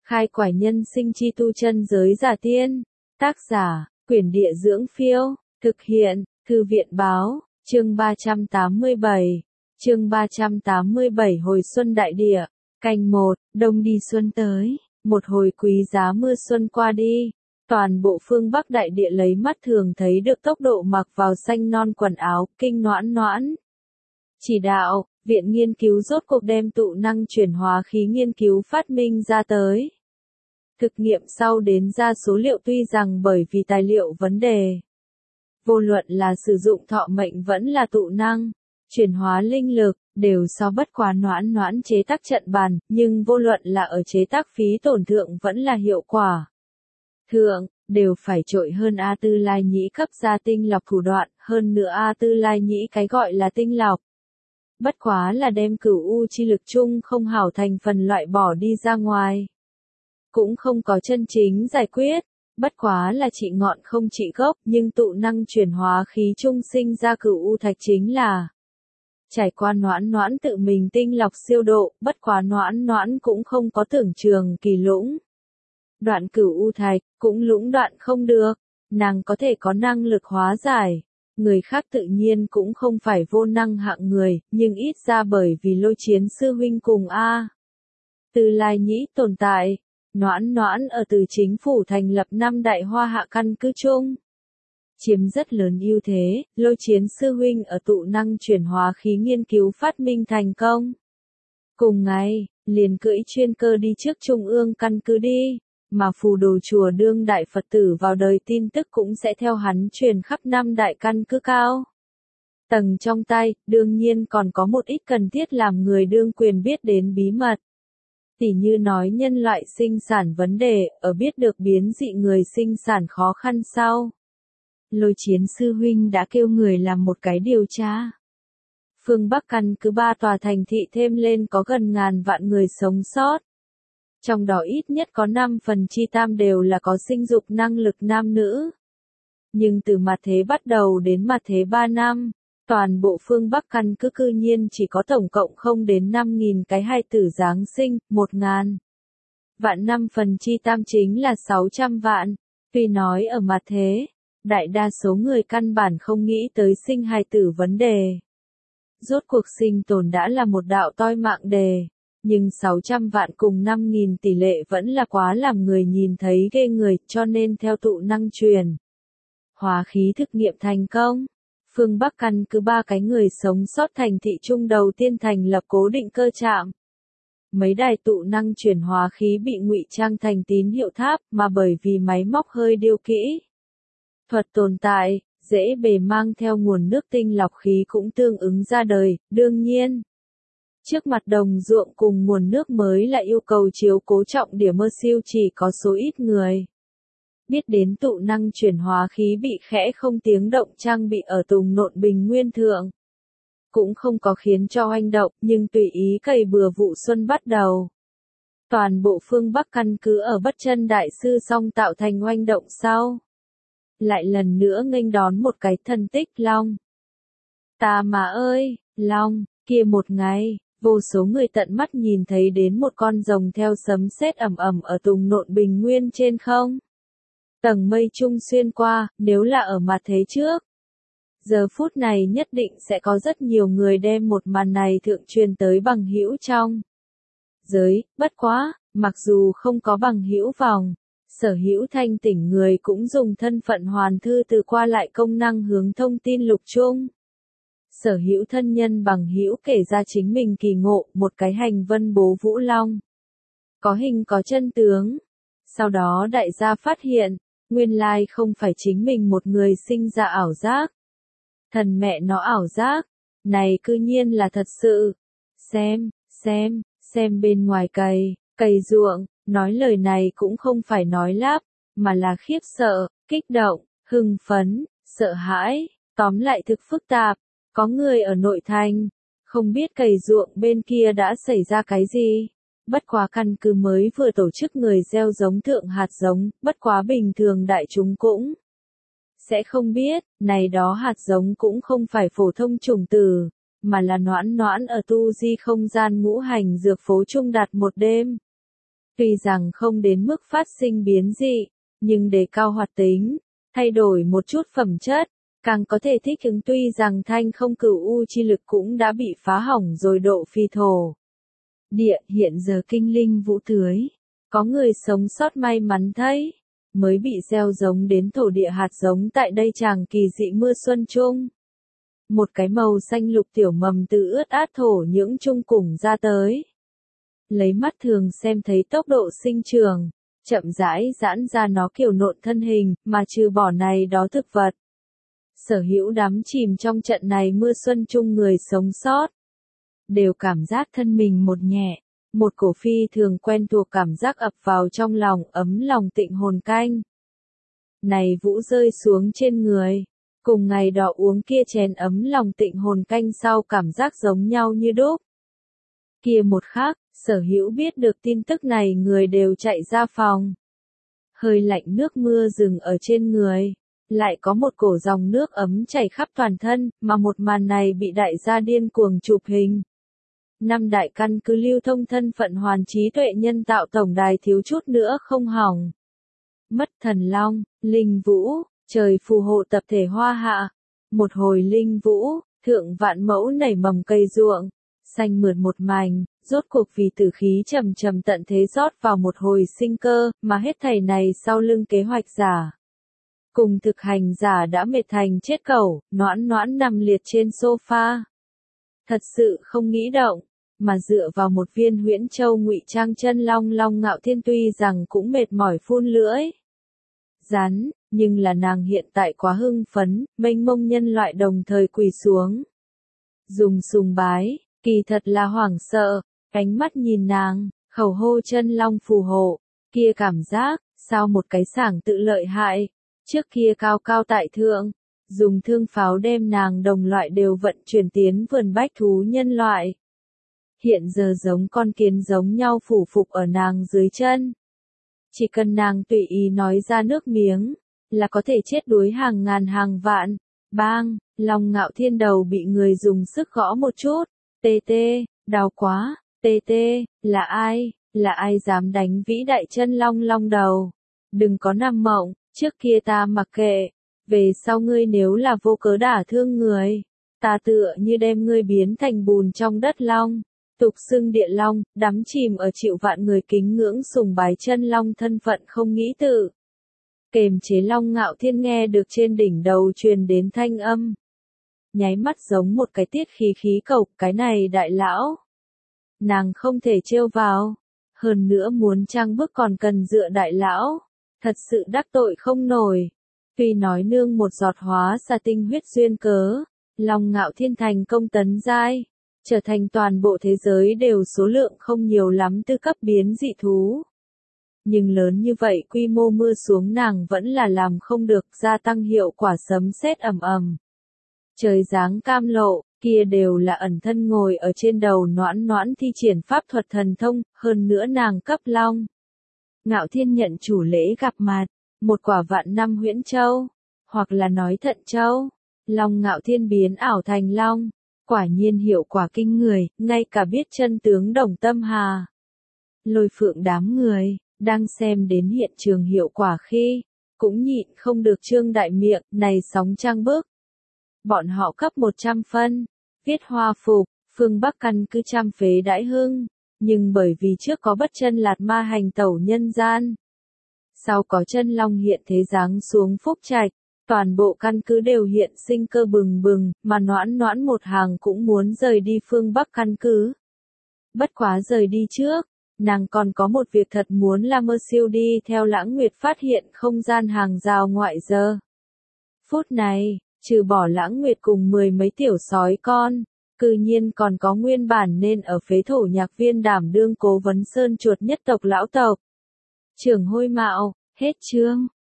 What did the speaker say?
Khai quải nhân sinh chi tu chân giới giả tiên. Tác giả, Quyển Địa Dưỡng Phiêu. Thực hiện, Thư viện Báo. Chương 387. Chương 387 Hồi xuân đại địa. Canh 1, đông đi xuân tới. Một hồi quý giá mưa xuân qua đi. Toàn bộ phương Bắc đại địa lấy mắt thường thấy được tốc độ mặc vào xanh non quần áo, kinh noãn noãn. Chỉ đạo, Viện Nghiên cứu rốt cuộc đem tụ năng chuyển hóa khí nghiên cứu phát minh ra tới. Thực nghiệm sau đến ra số liệu tuy rằng bởi vì tài liệu vấn đề. Vô luận là sử dụng thọ mệnh vẫn là tụ năng, chuyển hóa linh lực, đều so bất quá noãn noãn chế tác trận bàn, nhưng vô luận là ở chế tác phí tổn thượng vẫn là hiệu quả. Thượng, đều phải trội hơn A Tư Lai Nhĩ cấp ra tinh lọc thủ đoạn, hơn nữa A Tư Lai Nhĩ cái gọi là tinh lọc. Bất quá là đem cửu u chi lực chung không hảo thành phần loại bỏ đi ra ngoài. Cũng không có chân chính giải quyết, bất quá là trị ngọn không trị gốc, nhưng tụ năng chuyển hóa khí trung sinh ra cửu u thạch chính là trải qua noãn noãn tự mình tinh lọc siêu độ, bất quá noãn noãn cũng không có tưởng trường kỳ lũng. Đoạn cửu u thạch, cũng lũng đoạn không được, nàng có thể có năng lực hóa giải. Người khác tự nhiên cũng không phải vô năng hạng người, nhưng ít ra bởi vì Lôi Chiến sư huynh cùng A Tư Lai Nhĩ tồn tại, noãn noãn ở từ chính phủ thành lập 5 đại hoa hạ căn cứ chung. Chiếm rất lớn ưu thế, Lôi Chiến sư huynh ở tụ năng chuyển hóa khí nghiên cứu phát minh thành công. Cùng ngày, liền cưỡi chuyên cơ đi trước trung ương căn cứ đi. Mà phù đồ chùa đương đại Phật tử vào đời tin tức cũng sẽ theo hắn truyền khắp 5 đại căn cứ cao. Tầng trong tay, đương nhiên còn có một ít cần thiết làm người đương quyền biết đến bí mật. Tỉ như nói nhân loại sinh sản vấn đề, ở biết được biến dị người sinh sản khó khăn sau. Lôi Chiến sư huynh đã kêu người làm một cái điều tra. Phương Bắc căn cứ 3 tòa thành thị thêm lên có gần ngàn vạn người sống sót. Trong đó ít nhất có 5 phần chi tam đều là có sinh dục năng lực nam nữ. Nhưng từ mặt thế bắt đầu đến mặt thế 3 năm, toàn bộ phương Bắc căn cứ cư nhiên chỉ có tổng cộng không đến 5.000 cái hài tử Giáng sinh, 1.000 vạn 5 phần chi tam chính là 600 vạn. Tuy nói ở mặt thế, đại đa số người căn bản không nghĩ tới sinh hài tử vấn đề. Rốt cuộc sinh tồn đã là một đạo toi mạng đề. Nhưng 600 vạn cùng 5.000 tỷ lệ vẫn là quá làm người nhìn thấy ghê người, cho nên theo tụ năng truyền hóa khí thực nghiệm thành công. Phương Bắc căn cứ 3 cái người sống sót thành thị trung đầu tiên thành lập cố định cơ trạm. Mấy đài tụ năng chuyển hóa khí bị ngụy trang thành tín hiệu tháp, mà bởi vì máy móc hơi điêu kỹ thuật tồn tại, dễ bề mang theo nguồn nước tinh lọc khí cũng tương ứng ra đời, đương nhiên. Trước mặt đồng ruộng cùng nguồn nước mới là yêu cầu chiếu cố trọng điểm mơ siêu chỉ có số ít người. Biết đến tụ năng chuyển hóa khí bị khẽ không tiếng động trang bị ở Tùng Nộn Bình Nguyên Thượng. Cũng không có khiến cho oanh động, nhưng tùy ý cày bừa vụ xuân bắt đầu. Toàn bộ phương Bắc căn cứ ở Bất Chân Đại Sư song tạo thành oanh động sau. Lại lần nữa nghênh đón một cái thần tích long. Ta mà ơi, long, kia một ngày. Vô số người tận mắt nhìn thấy đến một con rồng theo sấm sét ầm ầm ở Tùng Nộn Bình Nguyên trên không. Tầng mây trung xuyên qua, nếu là ở mặt thế trước. Giờ phút này nhất định sẽ có rất nhiều người đem một màn này thượng truyền tới bằng hữu trong giới, bất quá, mặc dù không có bằng hữu vòng, sở hữu thanh tỉnh người cũng dùng thân phận hoàn thư từ qua lại công năng hướng thông tin lục chung. Sở hữu thân nhân bằng hữu kể ra chính mình kỳ ngộ, một cái hành vân bố Vũ Long. Có hình có chân tướng. Sau đó đại gia phát hiện, nguyên lai không phải chính mình một người sinh ra ảo giác. Thần mẹ nó ảo giác, này cư nhiên là thật sự. Xem bên ngoài cày ruộng, nói lời này cũng không phải nói lắp, mà là khiếp sợ, kích động, hưng phấn, sợ hãi, tóm lại thực phức tạp. Có người ở nội thành, không biết cày ruộng bên kia đã xảy ra cái gì. Bất quá căn cứ mới vừa tổ chức người gieo giống thượng hạt giống, bất quá bình thường đại chúng cũng sẽ không biết, này đó hạt giống cũng không phải phổ thông chủng tử, mà là noãn noãn ở tu di không gian ngũ hành dược phố trung đạt một đêm. Tuy rằng không đến mức phát sinh biến dị, nhưng đề cao hoạt tính, thay đổi một chút phẩm chất, càng có thể thích ứng. Tuy rằng thanh không cửu u chi lực cũng đã bị phá hỏng rồi độ phi thổ địa, hiện giờ kinh linh vũ tưới, có người sống sót may mắn thấy, mới bị gieo giống đến thổ địa hạt giống tại đây chàng kỳ dị mưa xuân chung. Một cái màu xanh lục tiểu mầm từ ướt át thổ nhưỡng chung cùng ra tới. Lấy mắt thường xem thấy tốc độ sinh trưởng, chậm rãi giãn ra nó kiểu nộn thân hình, mà trừ bỏ này đó thực vật. Sở hữu đắm chìm trong trận này mưa xuân chung người sống sót, đều cảm giác thân mình một nhẹ, một cổ phi thường quen thuộc cảm giác ập vào trong lòng, ấm lòng tịnh hồn canh. Này vũ rơi xuống trên người, cùng ngày đỏ uống kia chén ấm lòng tịnh hồn canh sau cảm giác giống nhau như đúc. Kia một khắc, sở hữu biết được tin tức này người đều chạy ra phòng. Hơi lạnh nước mưa dừng ở trên người, lại có một cổ dòng nước ấm chảy khắp toàn thân, mà một màn này bị đại gia điên cuồng chụp hình. Năm đại căn cứ lưu thông thân phận hoàn trí tuệ nhân tạo tổng đài thiếu chút nữa không hỏng. Mất thần long, linh vũ, trời phù hộ tập thể hoa hạ. Một hồi linh vũ, thượng vạn mẫu nảy mầm cây ruộng, xanh mượt một mảnh, rốt cuộc vì tử khí trầm trầm tận thế rót vào một hồi sinh cơ, mà hết thảy này sau lưng kế hoạch giả. Cùng thực hành giả đã mệt thành chết cẩu, noãn noãn nằm liệt trên sofa. Thật sự không nghĩ động, mà dựa vào một viên huyễn châu ngụy trang chân long. Long Ngạo Thiên tuy rằng cũng mệt mỏi phun lưỡi rắn, nhưng là nàng hiện tại quá hưng phấn, mênh mông nhân loại đồng thời quỳ xuống. Dùng sùng bái, kỳ thật là hoảng sợ, ánh mắt nhìn nàng, khẩu hô chân long phù hộ, kia cảm giác, sao một cái sảng tự lợi hại, trước kia cao cao tại thượng, dùng thương pháo đem nàng đồng loại đều vận chuyển tiến vườn bách thú nhân loại. Hiện giờ giống con kiến giống nhau phủ phục ở nàng dưới chân. Chỉ cần nàng tùy ý nói ra nước miếng, là có thể chết đuối hàng ngàn hàng vạn. Bang, Long Ngạo Thiên đầu bị người dùng sức gõ một chút. Tê tê, đau quá, tê tê, là ai dám đánh vĩ đại chân long long đầu. Đừng có nằm mộng, trước kia ta mặc kệ, về sau ngươi nếu là vô cớ đả thương người, ta tựa như đem ngươi biến thành bùn trong đất long. Tục xưng địa long, đắm chìm ở triệu vạn người kính ngưỡng sùng bái chân long thân phận không nghĩ tự kềm chế. Long Ngạo Thiên nghe được trên đỉnh đầu truyền đến thanh âm, nháy mắt giống một cái tiết khí cộc, cái này đại lão, nàng không thể trêu vào, hơn nữa muốn trang bức còn cần dựa đại lão, thật sự đắc tội không nổi. Tuy nói nương một giọt hóa xà tinh huyết duyên cớ, Long Ngạo Thiên thành công tấn giai, trở thành toàn bộ thế giới đều số lượng không nhiều lắm tư cấp biến dị thú. Nhưng lớn như vậy quy mô mưa xuống nàng vẫn là làm không được, gia tăng hiệu quả sấm sét ầm ầm. Trời giáng cam lộ, kia đều là ẩn thân ngồi ở trên đầu noãn noãn thi triển pháp thuật thần thông, hơn nữa nàng cấp Long Ngạo Thiên nhận chủ lễ gặp mặt, một quả vạn năm huyễn châu, hoặc là nói thận châu. Long Ngạo Thiên biến ảo thành long, quả nhiên hiệu quả kinh người, ngay cả biết chân tướng Đồng Tâm Hà, Lôi Phượng đám người, đang xem đến hiện trường hiệu quả khi, cũng nhịn không được trương đại miệng, này sóng trang bức. Bọn họ cấp 100 phân, viết hoa phục, phương Bắc căn cứ trăm phế đãi hưng, nhưng bởi vì trước có bất chân lạt ma hành tẩu nhân gian, sau có chân long hiện thế giáng xuống phúc trạch, toàn bộ căn cứ đều hiện sinh cơ bừng bừng, mà noãn noãn một hàng cũng muốn rời đi phương Bắc căn cứ. Bất quá rời đi trước, nàng còn có một việc thật muốn làm, mơ siêu đi theo Lãng Nguyệt phát hiện không gian hàng rào ngoại giờ. Phút này, trừ bỏ Lãng Nguyệt cùng 10 mấy tiểu sói con, cư nhiên còn có nguyên bản nên ở phế thổ nhạc viên đảm đương cố vấn sơn chuột nhất tộc lão tộc. Trưởng Hôi Mạo, hết chương.